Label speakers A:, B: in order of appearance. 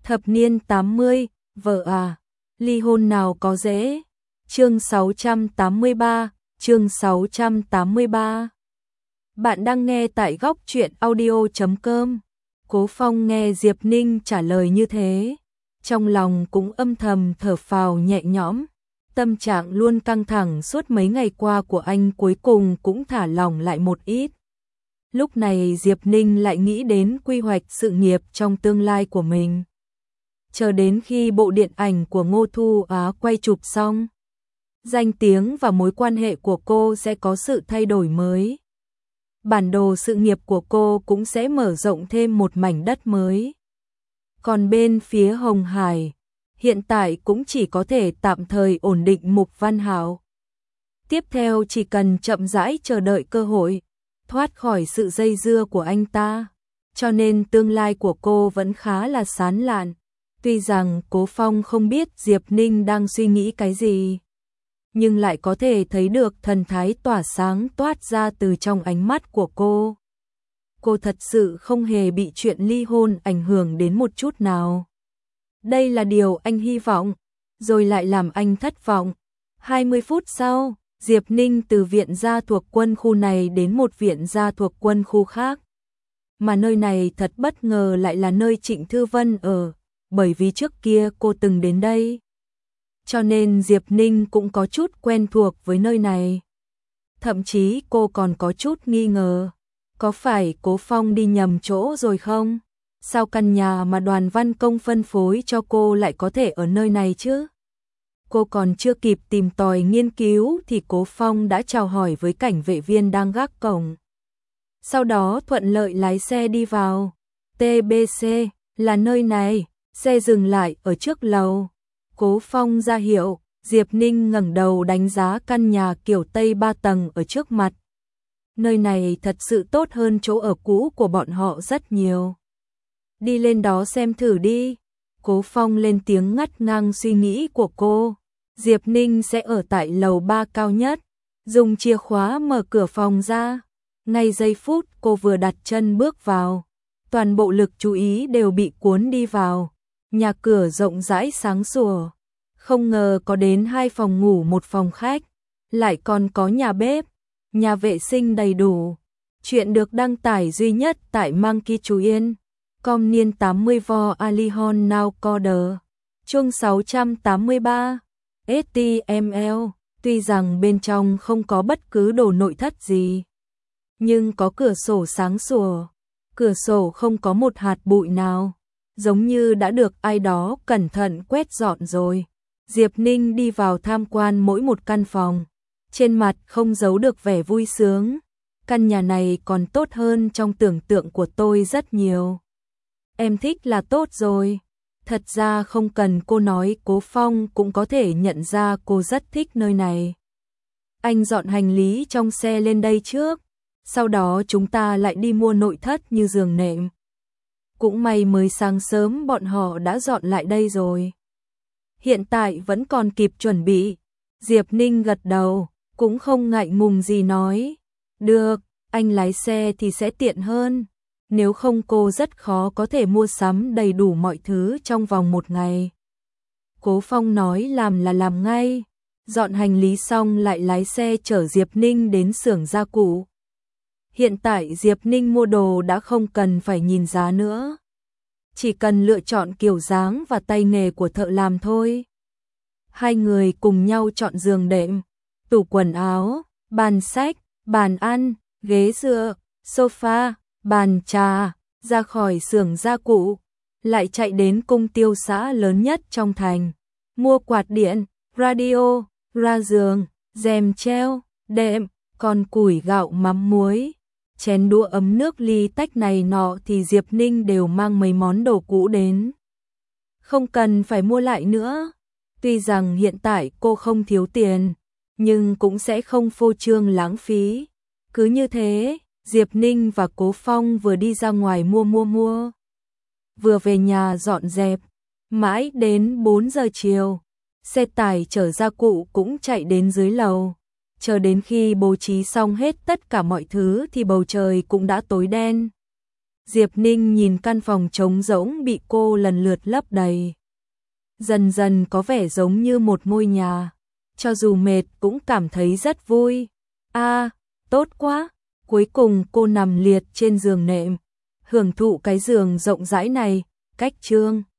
A: Thập niên 80, vợ à, ly hôn nào có dễ. Chương 683, chương 683. Bạn đang nghe tại góc truyện audio.com. Cố Phong nghe Diệp Ninh trả lời như thế, trong lòng cũng âm thầm thở phào nhẹ nhõm. Tâm trạng luôn căng thẳng suốt mấy ngày qua của anh cuối cùng cũng thả lỏng lại một ít. Lúc này Diệp Ninh lại nghĩ đến quy hoạch sự nghiệp trong tương lai của mình. Chờ đến khi bộ điện ảnh của Ngô Thu Á quay chụp xong, danh tiếng và mối quan hệ của cô sẽ có sự thay đổi mới. Bản đồ sự nghiệp của cô cũng sẽ mở rộng thêm một mảnh đất mới. Còn bên phía Hồng Hải, hiện tại cũng chỉ có thể tạm thời ổn định Mục Văn Hạo. Tiếp theo chỉ cần chậm rãi chờ đợi cơ hội, thoát khỏi sự dây dưa của anh ta. Cho nên tương lai của cô vẫn khá là sáng lạn. Tuy rằng Cố Phong không biết Diệp Ninh đang suy nghĩ cái gì, nhưng lại có thể thấy được thần thái tỏa sáng toát ra từ trong ánh mắt của cô. Cô thật sự không hề bị chuyện ly hôn ảnh hưởng đến một chút nào. Đây là điều anh hy vọng, rồi lại làm anh thất vọng. 20 phút sau, Diệp Ninh từ viện gia thuộc quân khu này đến một viện gia thuộc quân khu khác. Mà nơi này thật bất ngờ lại là nơi Trịnh Thư Vân ở, bởi vì trước kia cô từng đến đây. Cho nên Diệp Ninh cũng có chút quen thuộc với nơi này. Thậm chí cô còn có chút nghi ngờ, có phải Cố Phong đi nhầm chỗ rồi không? Sao căn nhà mà Đoàn Văn Công phân phối cho cô lại có thể ở nơi này chứ? Cô còn chưa kịp tìm tòi nghiên cứu thì Cố Phong đã chào hỏi với cảnh vệ viên đang gác cổng. Sau đó thuận lợi lái xe đi vào. TBC, là nơi này. Xe dừng lại ở trước lầu. Cố Phong ra hiệu, Diệp Ninh ngẩng đầu đánh giá căn nhà kiểu Tây 3 tầng ở trước mặt. Nơi này thật sự tốt hơn chỗ ở cũ của bọn họ rất nhiều. Đi lên đó xem thử đi. Cố Phong lên tiếng ngắt ngang suy nghĩ của cô. Diệp Ninh sẽ ở tại lầu 3 cao nhất. Dùng chìa khóa mở cửa phòng ra. Ngay giây phút cô vừa đặt chân bước vào, toàn bộ lực chú ý đều bị cuốn đi vào. Nhà cửa rộng rãi sáng sủa, không ngờ có đến 2 phòng ngủ 1 phòng khách, lại còn có nhà bếp, nhà vệ sinh đầy đủ. Chuyện được đăng tải duy nhất tại Monkey Chú Yên. Com niên 80 vo Alihon Now Coder. Chương 683. HTML. Tuy rằng bên trong không có bất cứ đồ nội thất gì, nhưng có cửa sổ sáng sủa. Cửa sổ không có một hạt bụi nào, giống như đã được ai đó cẩn thận quét dọn rồi. Diệp Ninh đi vào tham quan mỗi một căn phòng, trên mặt không giấu được vẻ vui sướng. Căn nhà này còn tốt hơn trong tưởng tượng của tôi rất nhiều. Em thích là tốt rồi. Thật ra không cần cô nói, Cố Phong cũng có thể nhận ra cô rất thích nơi này. Anh dọn hành lý trong xe lên đây trước, sau đó chúng ta lại đi mua nội thất như giường nệm. Cũng may mới sáng sớm bọn họ đã dọn lại đây rồi. Hiện tại vẫn còn kịp chuẩn bị. Diệp Ninh gật đầu, cũng không ngại ngùng gì nói. Được, anh lái xe thì sẽ tiện hơn. Nếu không cô rất khó có thể mua sắm đầy đủ mọi thứ trong vòng 1 ngày. Cố Phong nói làm là làm ngay. Dọn hành lý xong lại lái xe chở Diệp Ninh đến xưởng gia cụ. Hiện tại Diệp Ninh mua đồ đã không cần phải nhìn giá nữa. Chỉ cần lựa chọn kiểu dáng và tay nghề của thợ làm thôi. Hai người cùng nhau chọn giường đệm, tủ quần áo, bàn sách, bàn ăn, ghế dựa, sofa, bàn trà, ra khỏi xưởng gia cụ, lại chạy đến cung tiêu xã lớn nhất trong thành. Mua quạt điện, radio, ra giường, rèm treo, đệm, còn củi gạo mắm muối. Chén đũa ấm nước ly tách này nọ thì Diệp Ninh đều mang mấy món đồ cũ đến. Không cần phải mua lại nữa. Tuy rằng hiện tại cô không thiếu tiền, nhưng cũng sẽ không phô trương lãng phí. Cứ như thế, Diệp Ninh và Cố Phong vừa đi ra ngoài mua, vừa về nhà dọn dẹp. Mãi đến 4 giờ chiều, xe tải chở gia cụ cũng chạy đến dưới lầu. Chờ đến khi bố trí xong hết tất cả mọi thứ thì bầu trời cũng đã tối đen. Diệp Ninh nhìn căn phòng trống rỗng bị cô lần lượt lấp đầy. Dần dần có vẻ giống như một ngôi nhà. Cho dù mệt cũng cảm thấy rất vui. Tốt quá. Cuối cùng cô nằm liệt trên giường nệm, hưởng thụ cái giường rộng rãi này. Cách chương